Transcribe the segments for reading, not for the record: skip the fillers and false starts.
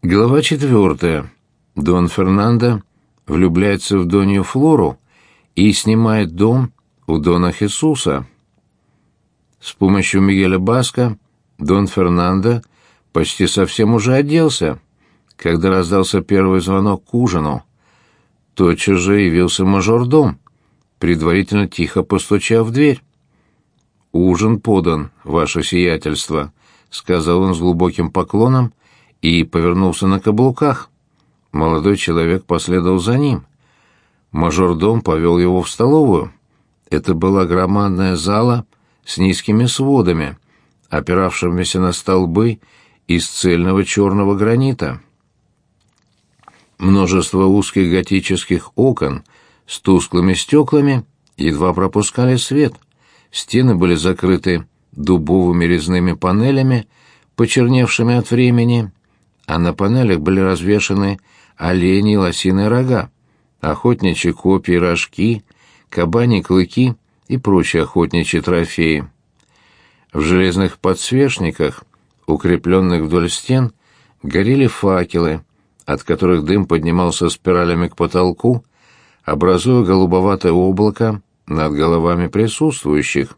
Глава 4. Дон Фернандо влюбляется в Донью Флору и снимает дом у Дона Хесуса. С помощью Мигеля Баска Дон Фернандо почти совсем уже оделся, когда раздался первый звонок к ужину. Тотчас же явился мажордом, предварительно тихо постучав в дверь. «Ужин подан, ваше сиятельство», — сказал он с глубоким поклоном и повернулся на каблуках. Молодой человек последовал за ним. Мажордом повел его в столовую. Это была громадная зала с низкими сводами, опиравшимися на столбы из цельного черного гранита. Множество узких готических окон с тусклыми стеклами едва пропускали свет. Стены были закрыты дубовыми резными панелями, почерневшими от времени, а на панелях были развешаны оленьи и лосиные рога, охотничьи копья и рожки, кабаньи клыки и прочие охотничьи трофеи. В железных подсвечниках, укрепленных вдоль стен, горели факелы, от которых дым поднимался спиралями к потолку, образуя голубоватое облако над головами присутствующих.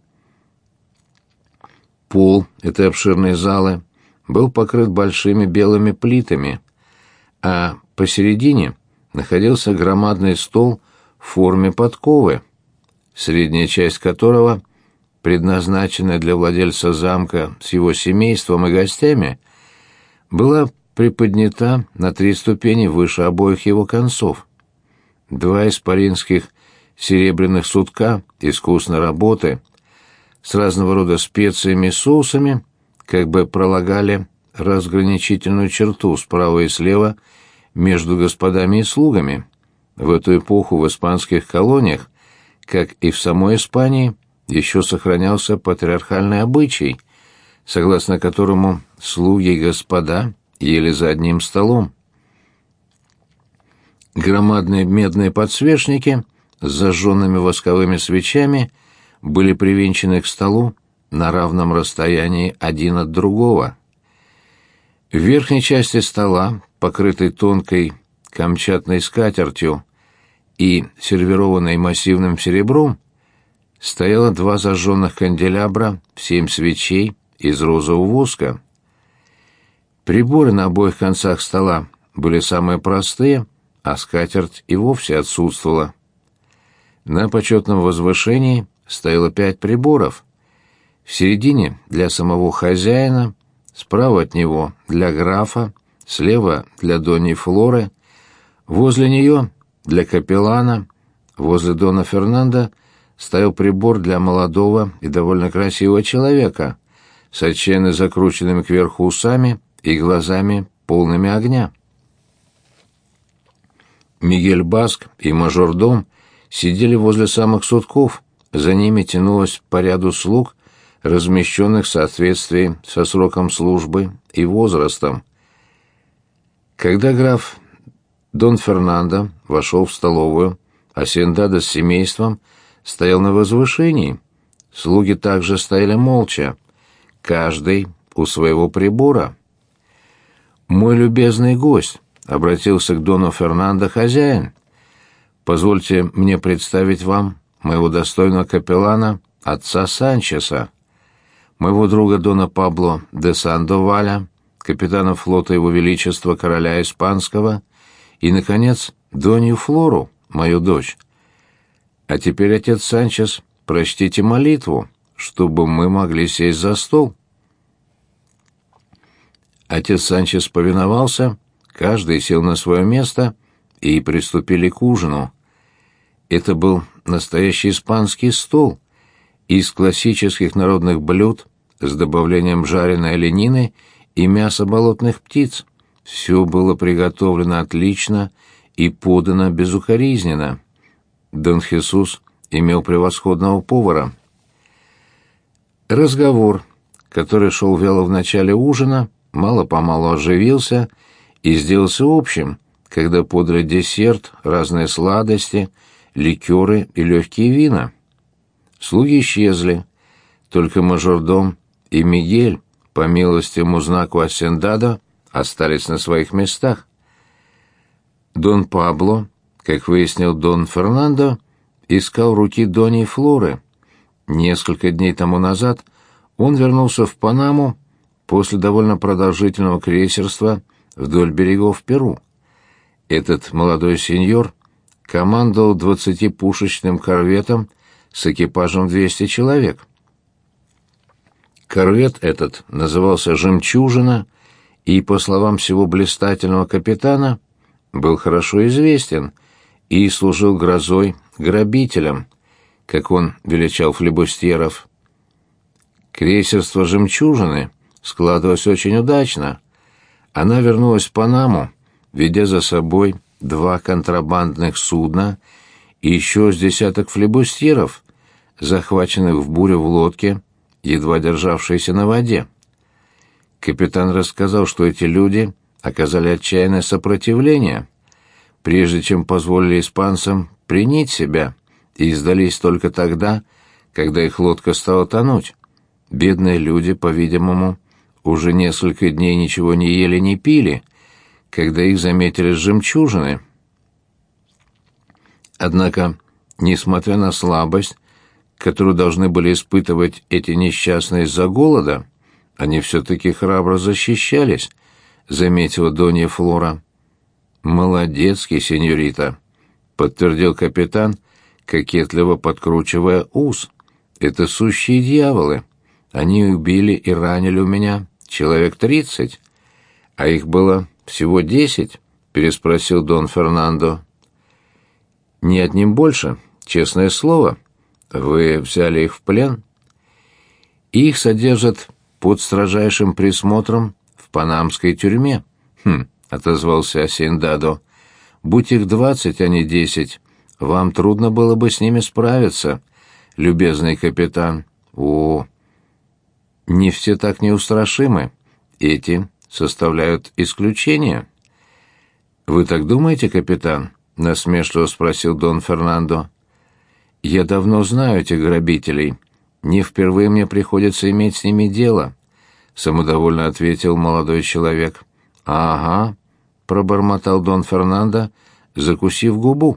Пол этой обширной залы был покрыт большими белыми плитами, а посередине находился громадный стол в форме подковы, средняя часть которого, предназначенная для владельца замка с его семейством и гостями, была приподнята на 3 ступени выше обоих его концов. 2 исполинских серебряных сутка искусной работы с разного рода специями и соусами как бы пролагали разграничительную черту справа и слева между господами и слугами. В эту эпоху в испанских колониях, как и в самой Испании, еще сохранялся патриархальный обычай, согласно которому слуги и господа ели за одним столом. Громадные медные подсвечники с зажженными восковыми свечами были привинчены к столу на равном расстоянии один от другого. В верхней части стола, покрытой тонкой камчатной скатертью и сервированной массивным серебром, стояло 2 зажженных канделябра в 7 свечей из розового воска. Приборы на обоих концах стола были самые простые, а скатерть и вовсе отсутствовала. На почетном возвышении стояло 5 приборов. В середине для самого хозяина, справа от него для графа, слева для Доньи Флоры, возле нее для капеллана, возле Дона Фернандо стоял прибор для молодого и довольно красивого человека с отчаянно закрученными кверху усами и глазами, полными огня. Мигель Баск и мажордом сидели возле самых сутков, за ними тянулось по ряду слуг, размещенных в соответствии со сроком службы и возрастом. Когда граф Дон Фернандо вошел в столовую, Асендадо с семейством стоял на возвышении. Слуги также стояли молча, каждый у своего прибора. «Мой любезный гость», — обратился к Дону Фернандо хозяин, — «позвольте мне представить вам моего достойного капеллана, отца Санчеса, моего друга Дона Пабло де Сандоваля, капитана флота Его Величества короля Испанского, и, наконец, Донью Флору, мою дочь. А теперь, отец Санчес, прочтите молитву, чтобы мы могли сесть за стол». Отец Санчес повиновался, каждый сел на свое место, и приступили к ужину. Это был настоящий испанский стол из классических народных блюд с добавлением жареной оленины и мяса болотных птиц. Все было приготовлено отлично и подано безукоризненно. Дон Хесус имел превосходного повара. Разговор, который шел вяло в начале ужина, мало-помалу оживился и сделался общим, когда подали десерт, разные сладости, ликеры и легкие вина. Слуги исчезли, только мажордом и Мигель, по милостивому знаку Асендадо, остались на своих местах. Дон Пабло, как выяснил Дон Фернандо, искал руки Доньи Флоры. Несколько дней тому назад он вернулся в Панаму после довольно продолжительного крейсерства вдоль берегов Перу. Этот молодой сеньор командовал 20-пушечным корветом с экипажем 200 человек. Корвет этот назывался «Жемчужина» и, по словам всего блистательного капитана, был хорошо известен и служил грозой грабителям, как он величал флибустьеров. Крейсерство «Жемчужины» складывалось очень удачно. Она вернулась в Панаму, ведя за собой 2 контрабандных судна и еще с десяток флибустьеров, захваченных в бурю в лодке, едва державшейся на воде. Капитан рассказал, что эти люди оказали отчаянное сопротивление, прежде чем позволили испанцам пленить себя, и сдались только тогда, когда их лодка стала тонуть. Бедные люди, по-видимому, уже несколько дней ничего не ели, не пили, когда их заметили с «Жемчужины». Однако, несмотря на слабость, которую должны были испытывать эти несчастные из-за голода, они все-таки храбро защищались, — заметила Донья Флора. «Молодецкий, сеньорита», — подтвердил капитан, кокетливо подкручивая ус. «Это сущие дьяволы. Они убили и ранили у меня человек 30, а их было всего 10, — переспросил Дон Фернандо. «Не одним больше, честное слово. Вы взяли их в плен?» «Их содержат под строжайшим присмотром в панамской тюрьме». «Хм», — отозвался Асиндадо. «Будь их 20, а не 10, вам трудно было бы с ними справиться, любезный капитан». «О, не все так неустрашимы. Эти составляют исключение». «Вы так думаете, капитан?» — насмешливо спросил Дон Фернандо. «Я давно знаю этих грабителей. Не впервые мне приходится иметь с ними дело», — самодовольно ответил молодой человек. «Ага», — пробормотал Дон Фернандо, закусив губу.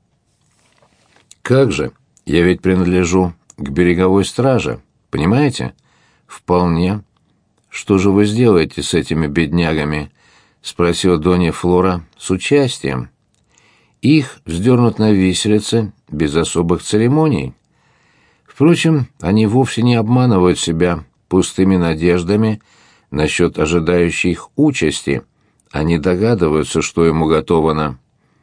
«Как же? Я ведь принадлежу к береговой страже, понимаете?» «Вполне. Что же вы сделаете с этими беднягами?» — спросила Донья Флора с участием. «Их вздернут на виселице без особых церемоний. Впрочем, они вовсе не обманывают себя пустыми надеждами насчет ожидающей их участи. Они догадываются, что им уготовано.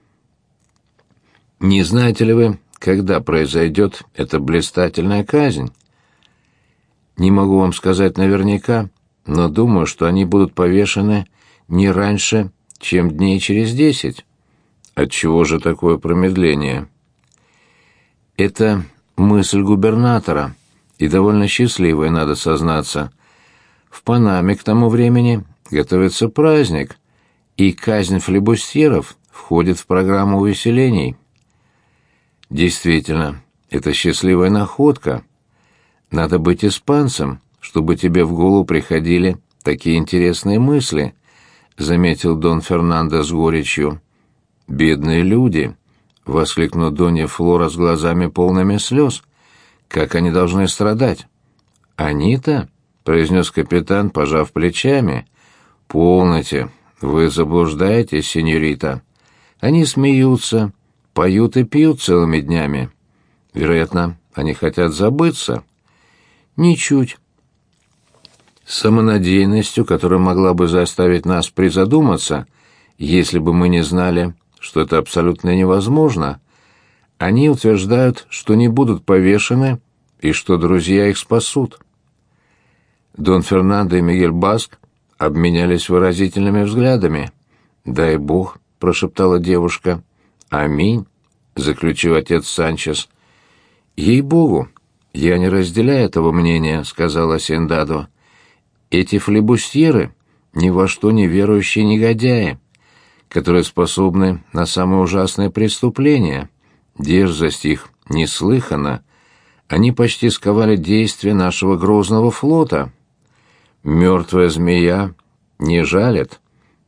Не знаете ли вы, когда произойдет эта блистательная казнь?» «Не могу вам сказать наверняка, но думаю, что они будут повешены не раньше, чем дней через 10. Отчего же такое промедление?» «Это мысль губернатора, и довольно счастливая, надо сознаться. В Панаме к тому времени готовится праздник, и казнь флибустьеров входит в программу увеселений». «Действительно, это счастливая находка. Надо быть испанцем, чтобы тебе в голову приходили такие интересные мысли», — заметил Дон Фернандо с горечью. «Бедные люди!» — воскликнул Донья Флора с глазами полными слез. «Как они должны страдать?» «Они-то?» — произнес капитан, пожав плечами. «Полноте, вы заблуждаетесь, сеньорита. Они смеются, поют и пьют целыми днями. Вероятно, они хотят забыться». «Ничуть. С самонадеянностью, которая могла бы заставить нас призадуматься, если бы мы не знали, что это абсолютно невозможно, они утверждают, что не будут повешены и что друзья их спасут». Дон Фернандо и Мигель Баск обменялись выразительными взглядами. «Дай Бог», — прошептала девушка. «Аминь», — заключил отец Санчес. «Ей-богу, я не разделяю этого мнения», — сказала Асиндадо. «Эти флибустьеры ни во что не верующие негодяи, которые способны на самые ужасные преступления. Дерзость их неслыханна. Они почти сковали действия нашего грозного флота. Мертвая змея не жалит.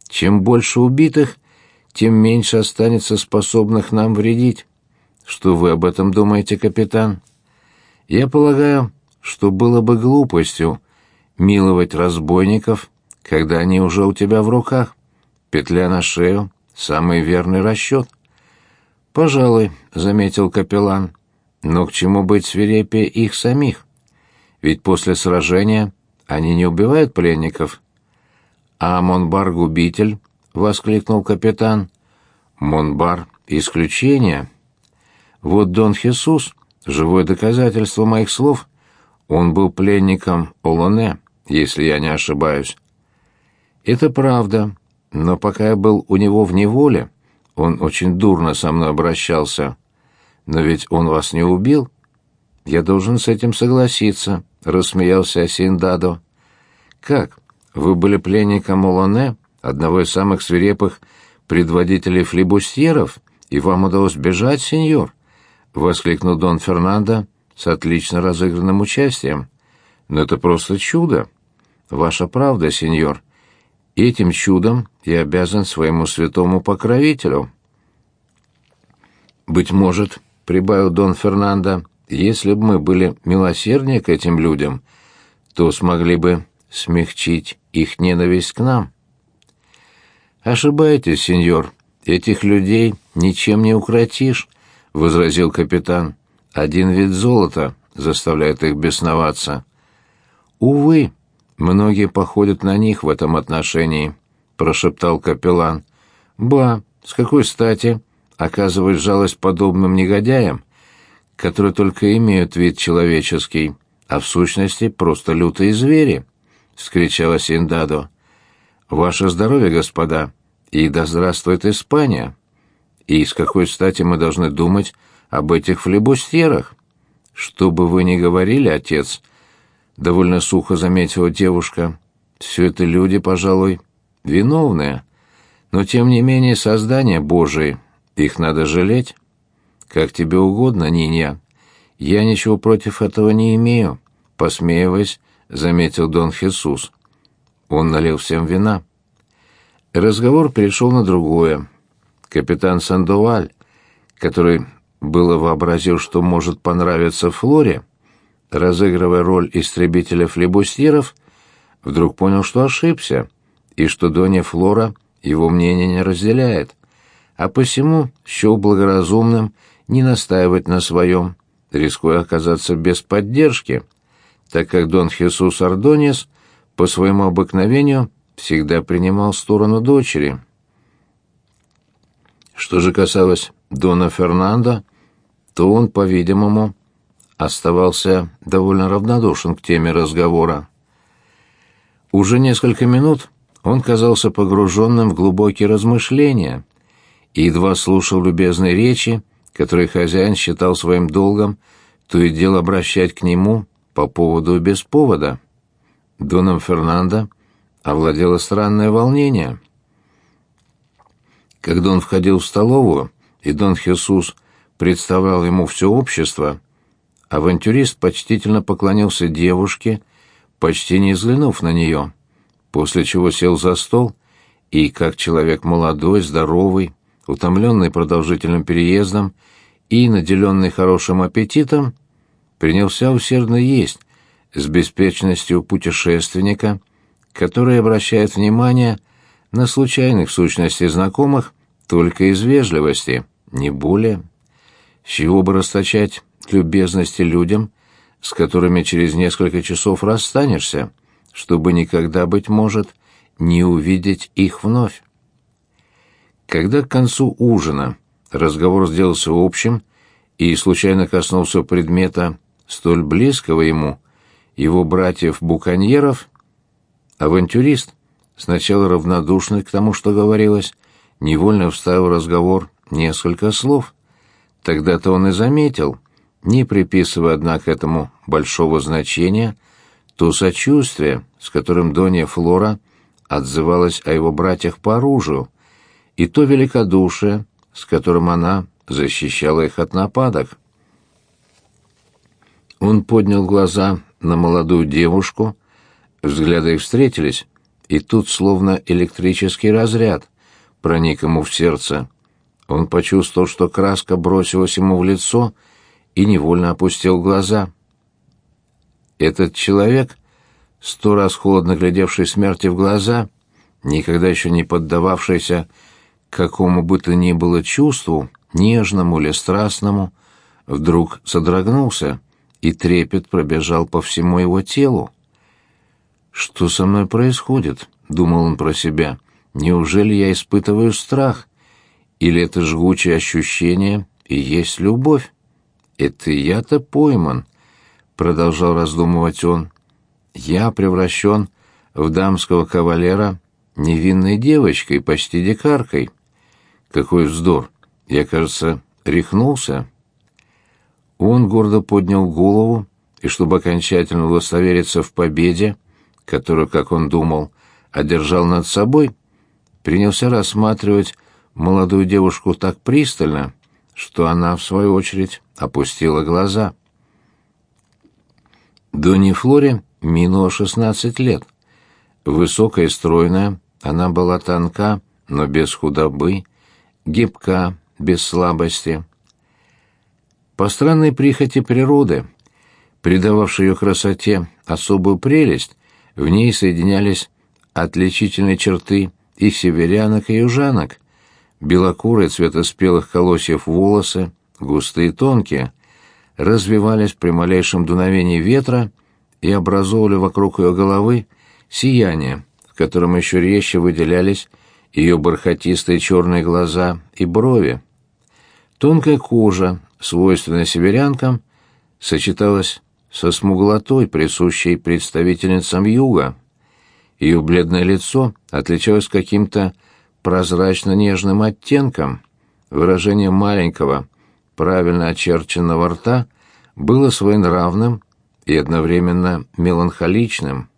Чем больше убитых, тем меньше останется способных нам вредить. Что вы об этом думаете, капитан? Я полагаю, что было бы глупостью миловать разбойников, когда они уже у тебя в руках. Петля на шею — самый верный расчет. «Пожалуй», — заметил капеллан, — «но к чему быть свирепее их самих? Ведь после сражения они не убивают пленников». «А Монбар губитель?» — воскликнул капитан. «Монбар — исключение. Вот Дон Хесус — живое доказательство моих слов. Он был пленником Олоне, если я не ошибаюсь». «Это правда, но пока я был у него в неволе, он очень дурно со мной обращался. Но ведь он вас не убил?» «Я должен с этим согласиться», — рассмеялся Асиндадо. «Как? Вы были пленником Олоне, одного из самых свирепых предводителей флибустьеров, и вам удалось бежать, сеньор?» — воскликнул Дон Фернандо с отлично разыгранным участием. «Но это просто чудо!» «Ваша правда, сеньор. Этим чудом я обязан своему святому покровителю». «Быть может, — прибавил Дон Фернандо, — если бы мы были милосерднее к этим людям, то смогли бы смягчить их ненависть к нам». «Ошибаетесь, сеньор. Этих людей ничем не укротишь», — возразил капитан. «Один вид золота заставляет их бесноваться». «Увы, многие походят на них в этом отношении», — прошептал капеллан. «Ба, с какой стати оказывать жалость подобным негодяям, которые только имеют вид человеческий, а в сущности просто лютые звери?» — вскричал Асиндадо. «Ваше здоровье, господа, и да здравствует Испания! И с какой стати мы должны думать об этих флебустьерах?» «Что бы вы ни говорили, отец», — довольно сухо заметила девушка, — «все это люди, пожалуй, виновные, но тем не менее создания Божии, их надо жалеть». «Как тебе угодно, Нинья. Я ничего против этого не имею», — посмеиваясь, заметил Дон Хесус. Он налил всем вина. Разговор перешел на другое. Капитан Сандоваль, который было вообразил, что может понравиться Флоре, разыгрывая роль истребителя флебустьеров, вдруг понял, что ошибся, и что Донья Флора его мнение не разделяет, а посему счел благоразумным не настаивать на своем, рискуя оказаться без поддержки, так как Дон Хесус Ордоньес по своему обыкновению всегда принимал сторону дочери. Что же касалось Дона Фернандо, то он, по-видимому, оставался довольно равнодушен к теме разговора. Уже несколько минут он казался погруженным в глубокие размышления и едва слушал любезные речи, которые хозяин считал своим долгом то и дело обращать к нему по поводу и без повода. Доном Фернандо овладело странное волнение. Когда он входил в столовую, и Дон Хесус представлял ему все общество, авантюрист почтительно поклонился девушке, почти не взглянув на нее, после чего сел за стол и, как человек молодой, здоровый, утомленный продолжительным переездом и наделенный хорошим аппетитом, принялся усердно есть с беспечностью путешественника, который обращает внимание на случайных сущностей знакомых только из вежливости, не более. С чего бы расточать любезности людям, с которыми через несколько часов расстанешься, чтобы никогда, быть может, не увидеть их вновь? Когда к концу ужина разговор сделался общим и случайно коснулся предмета, столь близкого ему, его братьев-буконьеров, авантюрист, сначала равнодушный к тому, что говорилось, невольно вставил в разговор несколько слов. Тогда-то он и заметил, не приписывая, однако, этому большого значения, то сочувствие, с которым Донья Флора отзывалась о его братьях по оружию, и то великодушие, с которым она защищала их от нападок. Он поднял глаза на молодую девушку, взгляды их встретились, и тут словно электрический разряд проник ему в сердце. Он почувствовал, что краска бросилась ему в лицо, и невольно опустил глаза. Этот человек, 100 раз холодно глядевший смерти в глаза, никогда еще не поддававшийся какому бы то ни было чувству, нежному или страстному, вдруг содрогнулся, и трепет пробежал по всему его телу. «Что со мной происходит?» — думал он про себя. «Неужели я испытываю страх? Или это жгучее ощущение и есть любовь? Это я-то пойман», — продолжал раздумывать он. «Я превращен в дамского кавалера невинной девочкой, почти дикаркой. Какой вздор! Я, кажется, рехнулся». Он гордо поднял голову, и, чтобы окончательно удостовериться в победе, которую, как он думал, одержал над собой, принялся рассматривать молодую девушку так пристально, что она, в свою очередь, опустила глаза. Донне Флоре минуло 16 лет. Высокая и стройная, она была тонка, но без худобы, гибка, без слабости. По странной прихоти природы, придававшей ее красоте особую прелесть, в ней соединялись отличительные черты и северянок, и южанок. Белокурые цвета спелых колосьев волосы, густые и тонкие, развивались при малейшем дуновении ветра и образовывали вокруг ее головы сияние, в котором еще резче выделялись ее бархатистые черные глаза и брови. Тонкая кожа, свойственная северянкам, сочеталась со смуглотой, присущей представительницам юга. Ее бледное лицо отличалось каким-то прозрачно-нежным оттенком. Выражение маленького, правильно очерченного рта было своенравным и одновременно меланхоличным.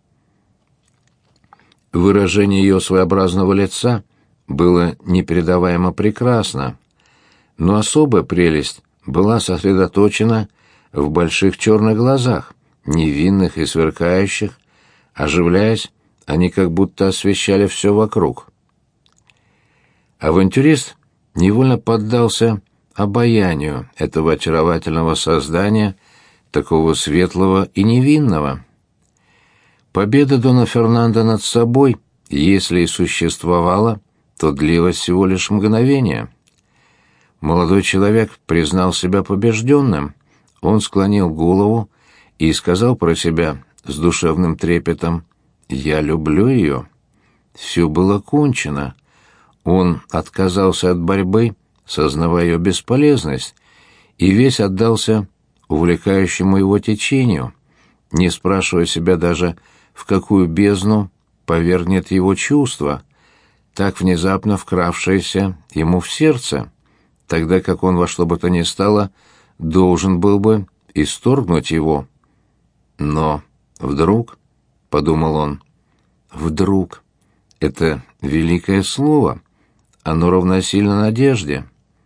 Выражение ее своеобразного лица было непередаваемо прекрасно, но особая прелесть была сосредоточена в больших черных глазах, невинных и сверкающих. Оживляясь, они как будто освещали все вокруг. Авантюрист невольно поддался обаянию этого очаровательного создания, такого светлого и невинного. Победа Дона Фернандо над собой, если и существовала, то длилась всего лишь мгновение. Молодой человек признал себя побежденным. Он склонил голову и сказал про себя с душевным трепетом: «Я люблю ее». Все было кончено. Он отказался от борьбы, сознавая ее бесполезность, и весь отдался увлекающему его течению, не спрашивая себя даже, в какую бездну повергнет его чувство, так внезапно вкравшееся ему в сердце, тогда как он во что бы то ни стало должен был бы исторгнуть его. Но вдруг, — подумал он, — вдруг — это великое слово, оно равносильно надежде.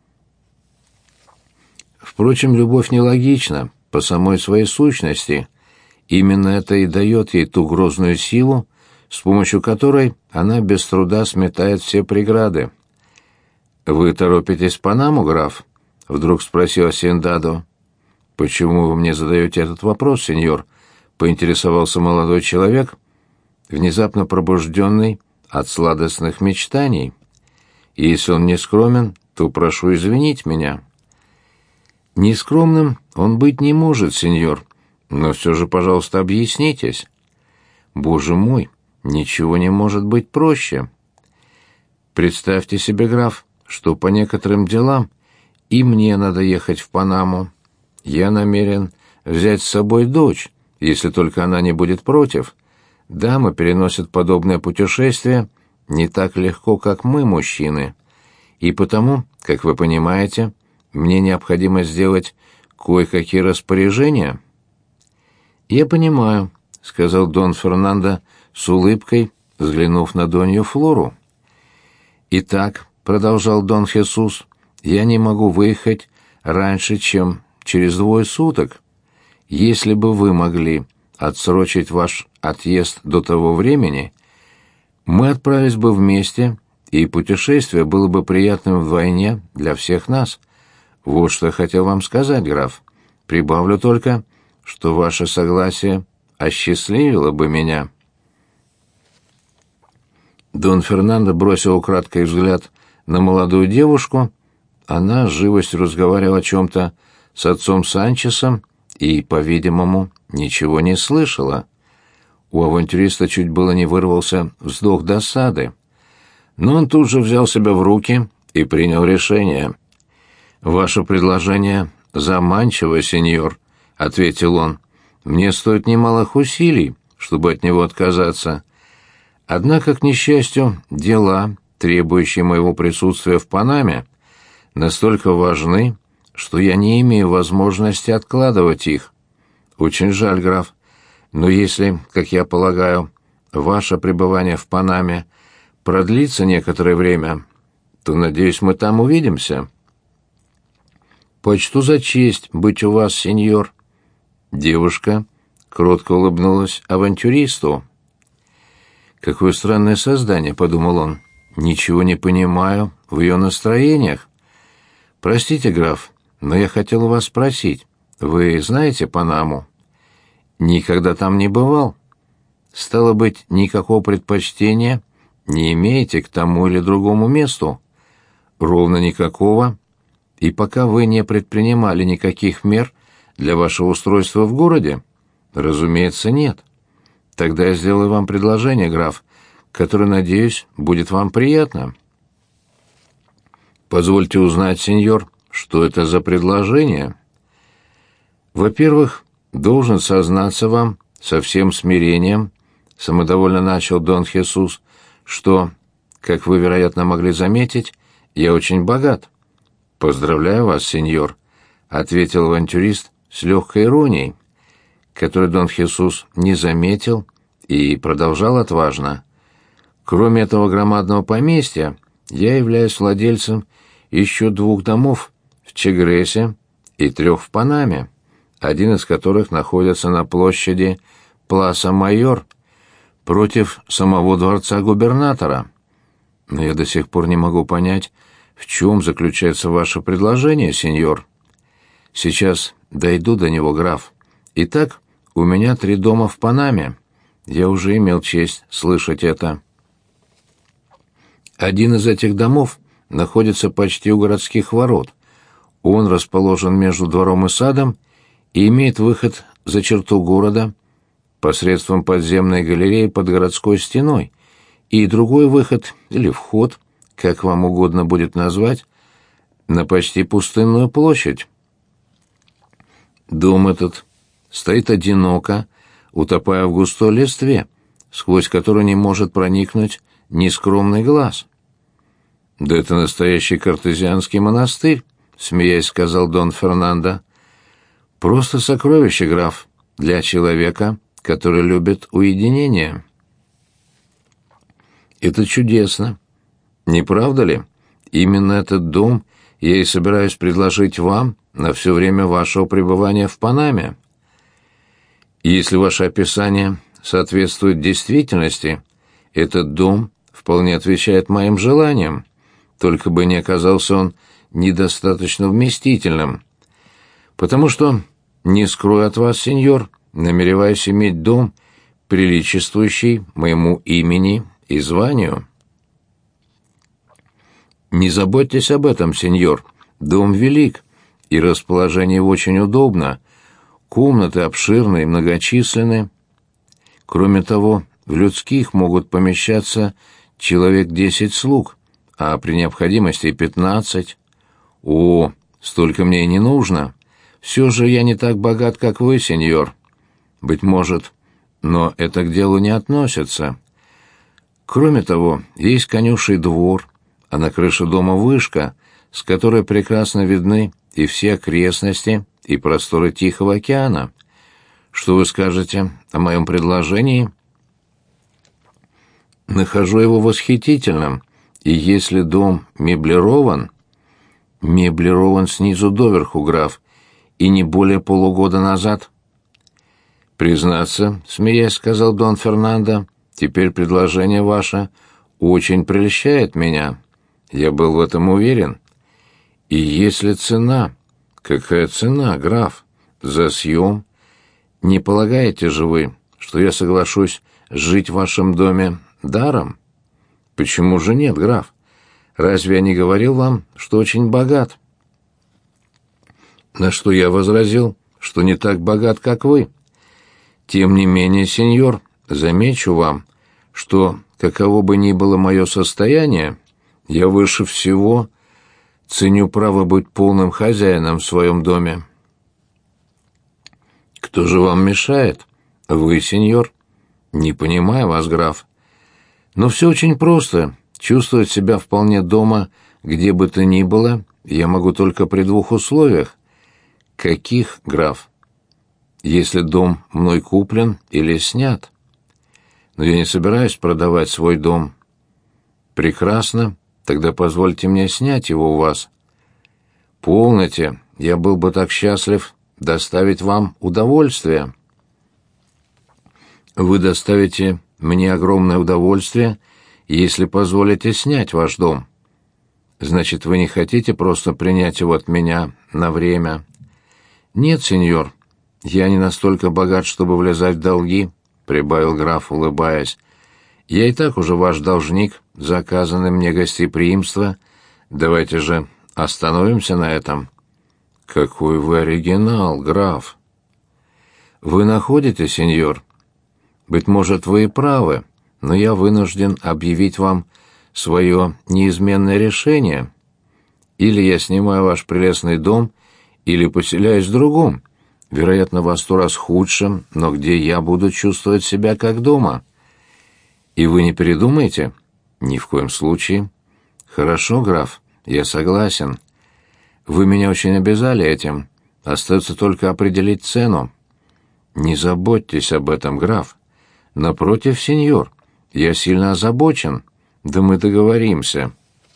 Впрочем, любовь нелогична по самой своей сущности. Именно это и дает ей ту грозную силу, с помощью которой она без труда сметает все преграды. «Вы торопитесь в Панаму, граф?» — вдруг спросил Асендадо. «Почему вы мне задаете этот вопрос, сеньор?» — поинтересовался молодой человек, внезапно пробужденный от сладостных мечтаний. «И если он не скромен, то прошу извинить меня». «Нескромным он быть не может, сеньор, но все же, пожалуйста, объяснитесь». «Боже мой, ничего не может быть проще. Представьте себе, граф, что по некоторым делам и мне надо ехать в Панаму. Я намерен взять с собой дочь, если только она не будет против. Дамы переносят подобное путешествие не так легко, как мы, мужчины. И потому, как вы понимаете, мне необходимо сделать кое-какие распоряжения». «Я понимаю», — сказал Дон Фернандо с улыбкой, взглянув на Донью Флору. «Итак», — продолжал Дон Хесус, — «я не могу выехать раньше, чем через 2 суток. Если бы вы могли отсрочить ваш отъезд до того времени, Мы отправились бы вместе, и путешествие было бы приятным вдвойне для всех нас. Вот что я хотел вам сказать, граф. Прибавлю только, что ваше согласие осчастливило бы меня». Дон Фернандо бросил украдкой взгляд на молодую девушку. Она с живостью разговаривала о чем-то с отцом Санчесом и, по-видимому, ничего не слышала. У авантюриста чуть было не вырвался вздох досады. Но он тут же взял себя в руки и принял решение. «Ваше предложение заманчиво, сеньор», — ответил он. «Мне стоит немалых усилий, чтобы от него отказаться. Однако, к несчастью, дела, требующие моего присутствия в Панаме, настолько важны, что я не имею возможности откладывать их. Очень жаль, граф, но если, как я полагаю, ваше пребывание в Панаме продлится некоторое время, то, надеюсь, мы там увидимся». «Почту за честь быть у вас, сеньор». Девушка кротко улыбнулась авантюристу. «Какое странное создание», — подумал он. «Ничего не понимаю в ее настроениях. Простите, граф, но я хотел у вас спросить. Вы знаете Панаму?» «Никогда там не бывал. Стало быть, никакого предпочтения не имеете к тому или другому месту?» «Ровно никакого. И пока вы не предпринимали никаких мер для вашего устройства в городе?» «Разумеется, нет. Тогда я сделаю вам предложение, граф, которое, надеюсь, будет вам приятно». «Позвольте узнать, сеньор, что это за предложение?» «Во-первых, должен сознаться вам со всем смирением», — самодовольно начал Дон Хесус, «что, как вы, вероятно, могли заметить, я очень богат». «Поздравляю вас, сеньор», — ответил авантюрист с легкой иронией, который Дон Хесус не заметил и продолжал отважно. «Кроме этого громадного поместья, я являюсь владельцем еще 2 домов в Чегресе и 3 в Панаме, один из которых находится на площади Пласа-Майор против самого дворца губернатора. Но я до сих пор не могу понять, в чем заключается ваше предложение, сеньор. Сейчас дойду до него, граф. Итак, у меня 3 дома в Панаме. Я уже имел честь слышать это. Один из этих домов находится почти у городских ворот. Он расположен между двором и садом и имеет выход за черту города посредством подземной галереи под городской стеной, и другой выход, или вход, как вам угодно будет назвать, на почти пустынную площадь. Дом этот стоит одиноко, утопая в густой листве, сквозь которую не может проникнуть ни скромный глаз. «Да это настоящий картезианский монастырь», — смеясь сказал Дон Фернандо. «Просто сокровище, граф, для человека, который любит уединение». «Это чудесно. Не правда ли? Именно этот дом я и собираюсь предложить вам на все время вашего пребывания в Панаме. Если ваше описание соответствует действительности, этот дом вполне отвечает моим желаниям, только бы не оказался он недостаточно вместительным. Потому что, не скрою от вас, сеньор, намереваюсь иметь дом, приличествующий моему имени и званию». «Не заботьтесь об этом, сеньор. Дом велик, и расположение его очень удобно. Комнаты обширные и многочисленные. Кроме того, в людских могут помещаться человек 10 слуг, а при необходимости 15. О, столько мне и не нужно. Все же я не так богат, как вы, сеньор. Быть может, но это к делу не относится. Кроме того, есть конюший двор, а на крыше дома вышка, с которой прекрасно видны и все окрестности, и просторы Тихого океана. Что вы скажете о моем предложении?» «Нахожу его восхитительным, и если дом меблирован...» «Меблирован снизу доверху, граф, и не более полугода назад». «Признаться, — смеясь сказал Дон Фернандо, Теперь предложение ваше очень прельщает меня. Я был в этом уверен. И если цена... Какая цена, граф? За съем? Не полагаете же вы, что я соглашусь жить в вашем доме даром? Почему же нет, граф? Разве я не говорил вам, что очень богат? На что я возразил, что не так богат, как вы. Тем не менее, сеньор, замечу вам, что, каково бы ни было мое состояние, я выше всего ценю право быть полным хозяином в своем доме. Кто же вам мешает? Вы, сеньор? Не понимаю вас, граф. Но все очень просто. Чувствовать себя вполне дома, где бы то ни было, я могу только при двух условиях. Каких, граф? Если дом мной куплен или снят. Но я не собираюсь продавать свой дом. Прекрасно, тогда позвольте мне снять его у вас. Полноте, я был бы так счастлив доставить вам удовольствие. Вы доставите мне огромное удовольствие, если позволите снять ваш дом. Значит, вы не хотите просто принять его от меня на время? Нет, сеньор, я не настолько богат, чтобы влезать в долги, прибавил граф, улыбаясь. Я и так уже ваш должник за оказанное мне гостеприимство. Давайте же остановимся на этом. Какой вы оригинал, граф. Вы находите, сеньор? Быть может, вы и правы, но я вынужден объявить вам свое неизменное решение. Или я снимаю ваш прелестный дом, или поселяюсь в другом, вероятно, во 100 раз худшем, но где я буду чувствовать себя как дома. И вы не передумаете? Ни в коем случае. Хорошо, граф, я согласен. Вы меня очень обязали этим. Остается только определить цену. Не заботьтесь об этом, граф. Напротив, сеньор, я сильно озабочен. Да мы договоримся.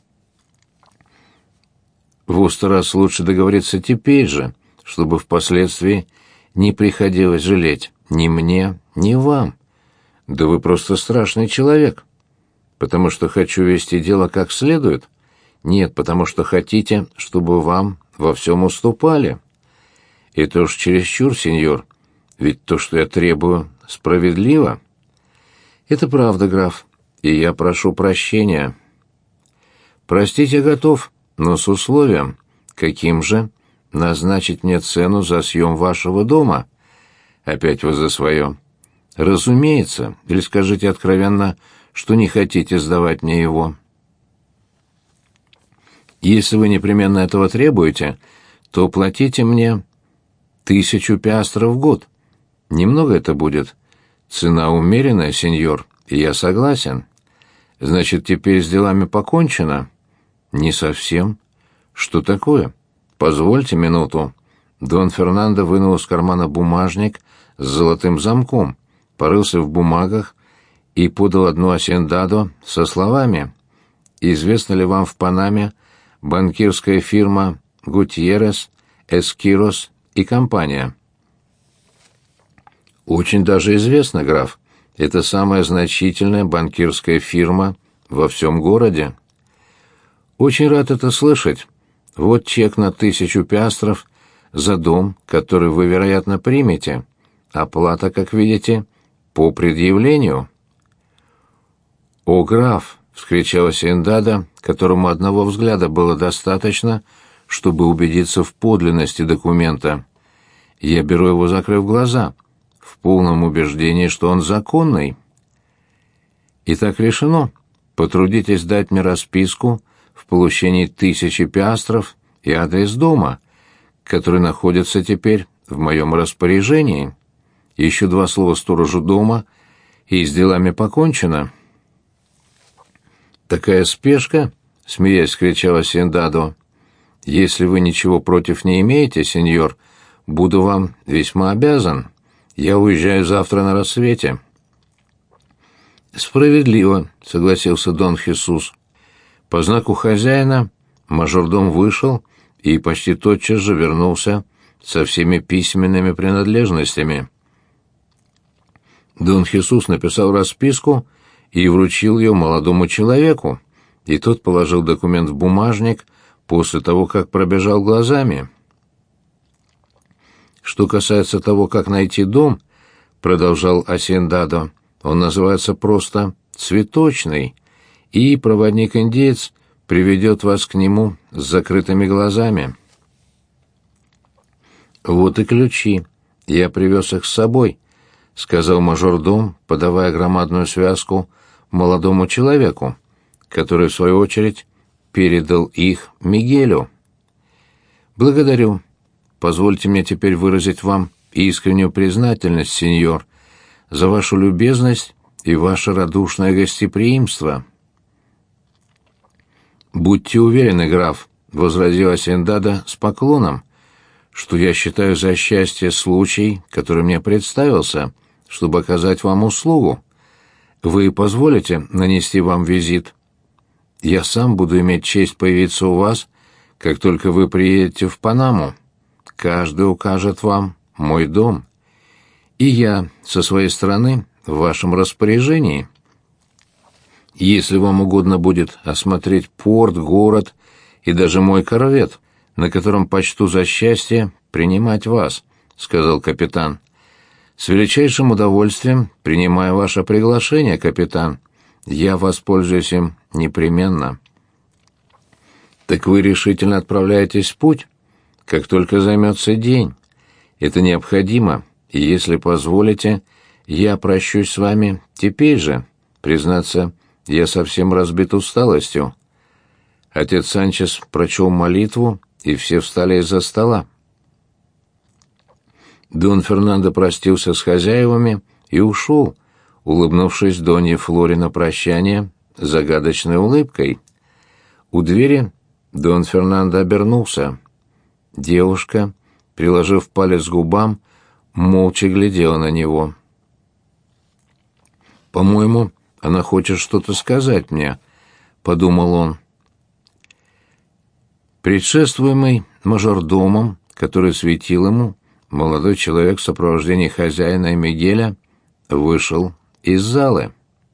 В 100 раз лучше договориться теперь же, чтобы впоследствии не приходилось жалеть ни мне, ни вам. Да вы просто страшный человек. Потому что хочу вести дело как следует? Нет, потому что хотите, чтобы вам во всем уступали. Это уж чересчур, сеньор, ведь то, что я требую, справедливо. Это правда, граф, и я прошу прощения. Простить я готов, но с условием. Каким же? Назначить мне цену за съем вашего дома. Опять вы за свое. Разумеется, или скажите откровенно, что не хотите сдавать мне его. Если вы непременно этого требуете, то платите мне 1000 пиастров в год. Немного это будет. Цена умеренная, сеньор, и я согласен. Значит, теперь с делами покончено? Не совсем. Что такое? Позвольте минуту. Дон Фернандо вынул из кармана бумажник с золотым замком, порылся в бумагах и подал одну асендадо со словами: «Известна ли вам в Панаме банкирская фирма Гутьеррес, Эскирос и компания?» «Очень даже известно, граф. Это самая значительная банкирская фирма во всем городе». «Очень рад это слышать. Вот чек на 1000 пиастров за дом, который вы, вероятно, примете. Оплата, как видите, по предъявлению». «О, граф!» — вскричала Синдада, которому одного взгляда было достаточно, чтобы убедиться в подлинности документа. «Я беру его, закрыв глаза, в полном убеждении, что он законный». «Итак решено. Потрудитесь дать мне расписку в получении 1000 пиастров и адрес дома, который находится теперь в моем распоряжении. Еще 2 слова сторожу дома, и с делами покончено». «Такая спешка?» — смеясь, кричала Синдадо. «Если вы ничего против не имеете, сеньор, буду вам весьма обязан. Я уезжаю завтра на рассвете». «Справедливо», — согласился Дон Хесус. По знаку хозяина мажордом вышел и почти тотчас же вернулся со всеми письменными принадлежностями. Дон Хесус написал расписку и вручил ее молодому человеку, и тот положил документ в бумажник после того, как пробежал глазами. «Что касается того, как найти дом, — продолжал Асендадо, — он называется просто «Цветочный», и проводник-индеец приведет вас к нему с закрытыми глазами». «Вот и ключи. Я привез их с собой», — сказал мажордом, подавая громадную связку молодому человеку, который, в свою очередь, передал их Мигелю. «Благодарю. Позвольте мне теперь выразить вам искреннюю признательность, сеньор, за вашу любезность и ваше радушное гостеприимство». «Будьте уверены, граф», — возразил Асендадо с поклоном, — «что я считаю за счастье случай, который мне представился, чтобы оказать вам услугу. Вы позволите нанести вам визит? Я сам буду иметь честь появиться у вас, как только вы приедете в Панаму. Каждый укажет вам мой дом. И я, со своей стороны, в вашем распоряжении. Если вам угодно будет осмотреть порт, город и даже мой корвет, на котором почту за счастье принимать вас», — сказал капитан. «С величайшим удовольствием принимаю ваше приглашение, капитан. Я воспользуюсь им непременно». «Так вы решительно отправляетесь в путь? Как только займется день. Это необходимо, и, если позволите, я прощусь с вами теперь же. Признаться, я совсем разбит усталостью». Отец Санчес прочел молитву, и все встали из-за стола. Дон Фернандо простился с хозяевами и ушел, улыбнувшись Донье Флоре на прощание загадочной улыбкой. У двери Дон Фернандо обернулся. Девушка, приложив палец к губам, молча глядела на него. «По-моему, она хочет что-то сказать мне», — подумал он. Предшествуемый мажордомом, который светил ему, молодой человек в сопровождении хозяина и Мигеля вышел из залы.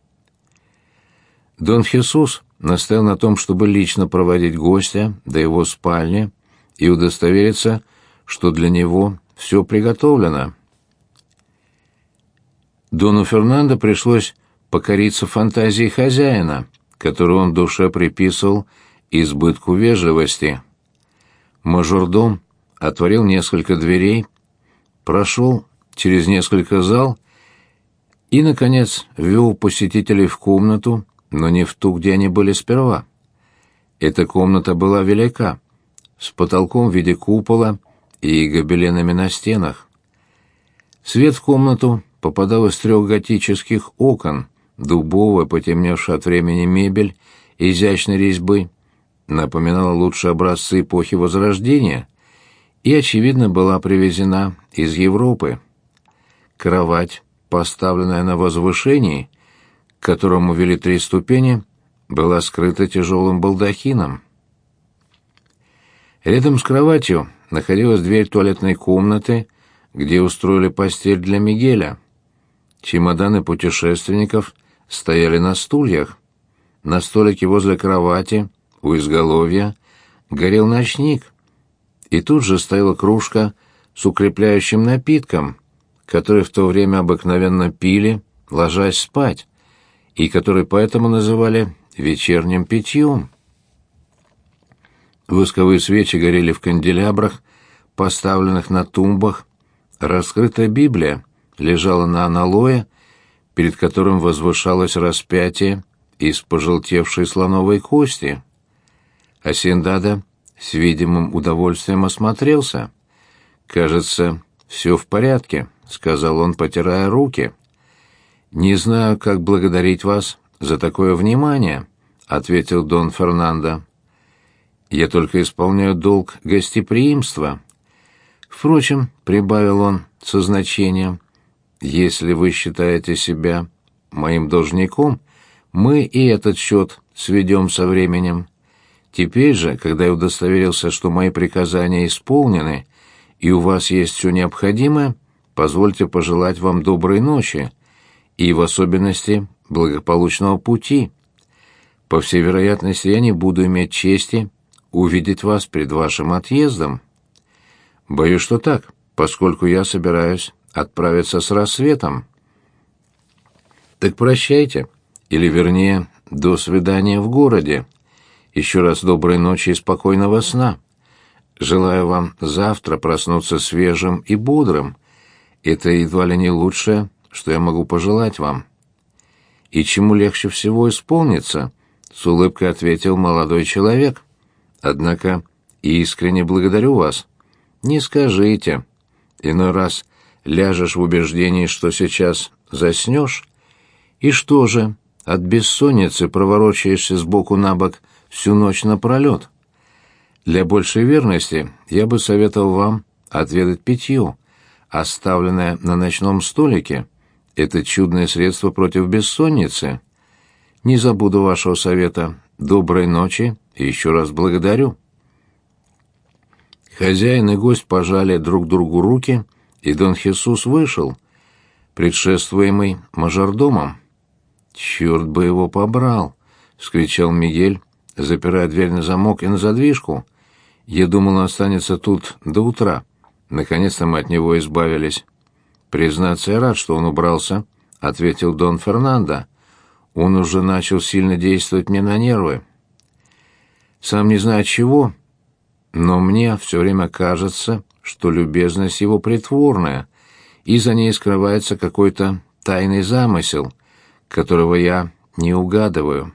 Дон Хесус настоял на том, чтобы лично проводить гостя до его спальни и удостовериться, что для него все приготовлено. Дону Фернандо пришлось покориться фантазии хозяина, которую он в душе приписывал избытку вежливости. Мажордом отворил несколько дверей, прошел через несколько зал и, наконец, ввел посетителей в комнату, но не в ту, где они были сперва. Эта комната была велика, с потолком в виде купола и гобеленами на стенах. Свет в комнату попадал из 3 готических окон, дубовая, потемневшая от времени мебель, изящной резьбы, напоминала лучшие образцы эпохи Возрождения и, очевидно, была привезена из Европы. Кровать, поставленная на возвышении, к которому вели 3 ступени, была скрыта тяжелым балдахином. Рядом с кроватью находилась дверь туалетной комнаты, где устроили постель для Мигеля. Чемоданы путешественников стояли на стульях. На столике возле кровати, у изголовья, горел ночник, и тут же стояла кружка с укрепляющим напитком, который в то время обыкновенно пили, ложась спать, и который поэтому называли вечерним питьем. Восковые свечи горели в канделябрах, поставленных на тумбах. Раскрытая Библия лежала на аналое, перед которым возвышалось распятие из пожелтевшей слоновой кости. Асендадо с видимым удовольствием осмотрелся. «Кажется, все в порядке», — сказал он, потирая руки. «Не знаю, как благодарить вас за такое внимание», — ответил Дон Фернандо. «Я только исполняю долг гостеприимства. Впрочем, — прибавил он со значением, — если вы считаете себя моим должником, мы и этот счет сведем со временем. Теперь же, когда я удостоверился, что мои приказания исполнены, и у вас есть все необходимое, позвольте пожелать вам доброй ночи и в особенности благополучного пути. По всей вероятности, я не буду иметь чести увидеть вас перед вашим отъездом. Боюсь, что так, поскольку я собираюсь отправиться с рассветом. Так прощайте, или, вернее, до свидания в городе. Еще раз доброй ночи и спокойного сна. Желаю вам завтра проснуться свежим и бодрым. Это едва ли не лучшее, что я могу пожелать вам. И чему легче всего исполниться, с улыбкой ответил молодой человек. Однако искренне благодарю вас. Не скажите. Иной раз ляжешь в убеждении, что сейчас заснешь, и что же, от бессонницы проворочаешься сбоку на бок всю ночь напролет. Для большей верности я бы советовал вам отведать питье, оставленное на ночном столике. Это чудное средство против бессонницы. Не забуду вашего совета. Доброй ночи и еще раз благодарю. Хозяин и гость пожали друг другу руки, и Дон Хесус вышел, предшествуемый мажордомом. «Черт бы его побрал!» — вскричал Мигель, запирая дверь на замок и на задвижку. «Я думал, он останется тут до утра. Наконец-то мы от него избавились». «Признаться, я рад, что он убрался», — ответил Дон Фернандо. «Он уже начал сильно действовать мне на нервы. Сам не знаю чего, но мне все время кажется, что любезность его притворная, и за ней скрывается какой-то тайный замысел, которого я не угадываю.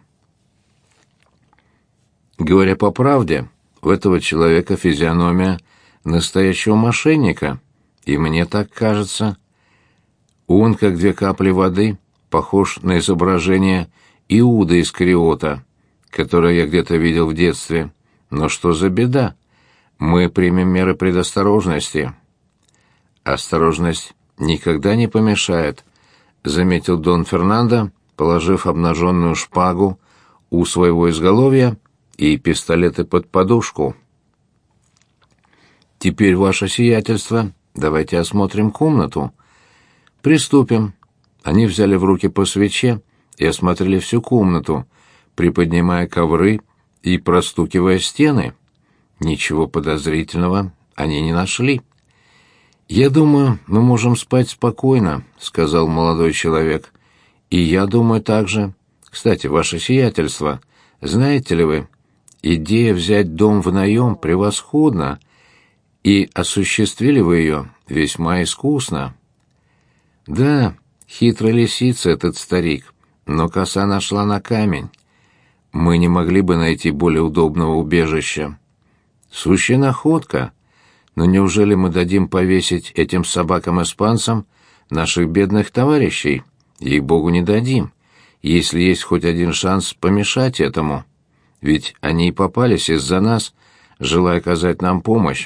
Говоря по правде, у этого человека физиономия настоящего мошенника, и мне так кажется. Он, как две капли воды, похож на изображение Иуда Искариота, которое я где-то видел в детстве. Но что за беда? Мы примем меры предосторожности». «Осторожность никогда не помешает», — заметил Дон Фернандо, положив обнаженную шпагу у своего изголовья и пистолеты под подушку. «Теперь, ваше сиятельство, давайте осмотрим комнату». «Приступим». Они взяли в руки по свече и осмотрели всю комнату, приподнимая ковры и простукивая стены. Ничего подозрительного они не нашли. «Я думаю, мы можем спать спокойно», — сказал молодой человек. «И я думаю так же. Кстати, ваше сиятельство, знаете ли вы, идея взять дом в наем превосходна, и осуществили вы ее весьма искусно». «Да, хитрая лисица этот старик, но коса нашла на камень. Мы не могли бы найти более удобного убежища. Сущая находка. Но неужели мы дадим повесить этим собакам-испанцам наших бедных товарищей? Ей-богу, не дадим, если есть хоть один шанс помешать этому. Ведь они и попались из-за нас, желая оказать нам помощь».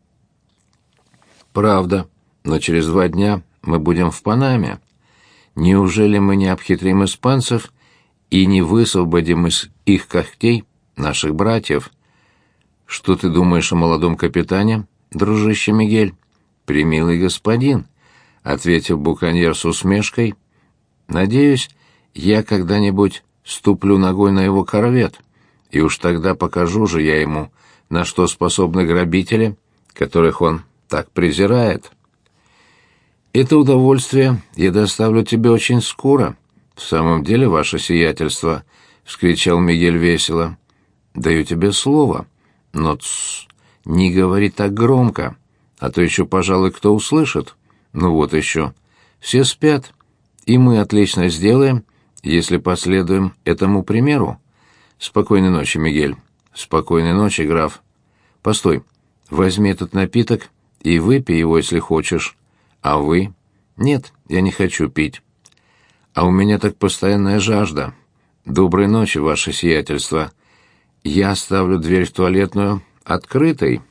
«Правда, но через 2 дня мы будем в Панаме. Неужели мы не обхитрим испанцев и не высвободим из их когтей наших братьев? Что ты думаешь о молодом капитане, дружище Мигель?» «Премилый господин», — ответил буконьер с усмешкой. «Надеюсь, я когда-нибудь ступлю ногой на его корвет, и уж тогда покажу же я ему, на что способны грабители, которых он так презирает. Это удовольствие я доставлю тебе очень скоро. В самом деле, ваше сиятельство», — вскричал Мигель весело. «Даю тебе слово, но не говори так громко, а то еще, пожалуй, кто услышит. Ну вот еще. Все спят, и мы отлично сделаем, если последуем этому примеру. Спокойной ночи, Мигель. Спокойной ночи, граф. Постой, возьми этот напиток и выпей его, если хочешь. А вы? Нет, я не хочу пить. А у меня так постоянная жажда. Доброй ночи, ваше сиятельство. Я оставлю дверь в туалетную открытой.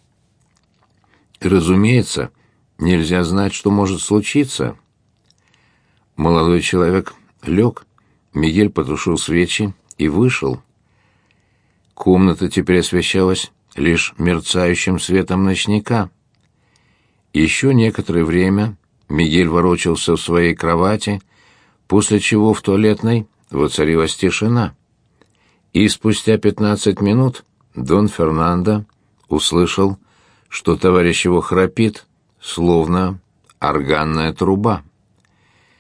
Разумеется, нельзя знать, что может случиться». Молодой человек лег, Мигель потушил свечи и вышел. Комната теперь освещалась лишь мерцающим светом ночника. Еще некоторое время Мигель ворочался в своей кровати, после чего в туалетной воцарилась тишина. И спустя 15 минут Дон Фернандо услышал, что товарищ его храпит, словно органная труба.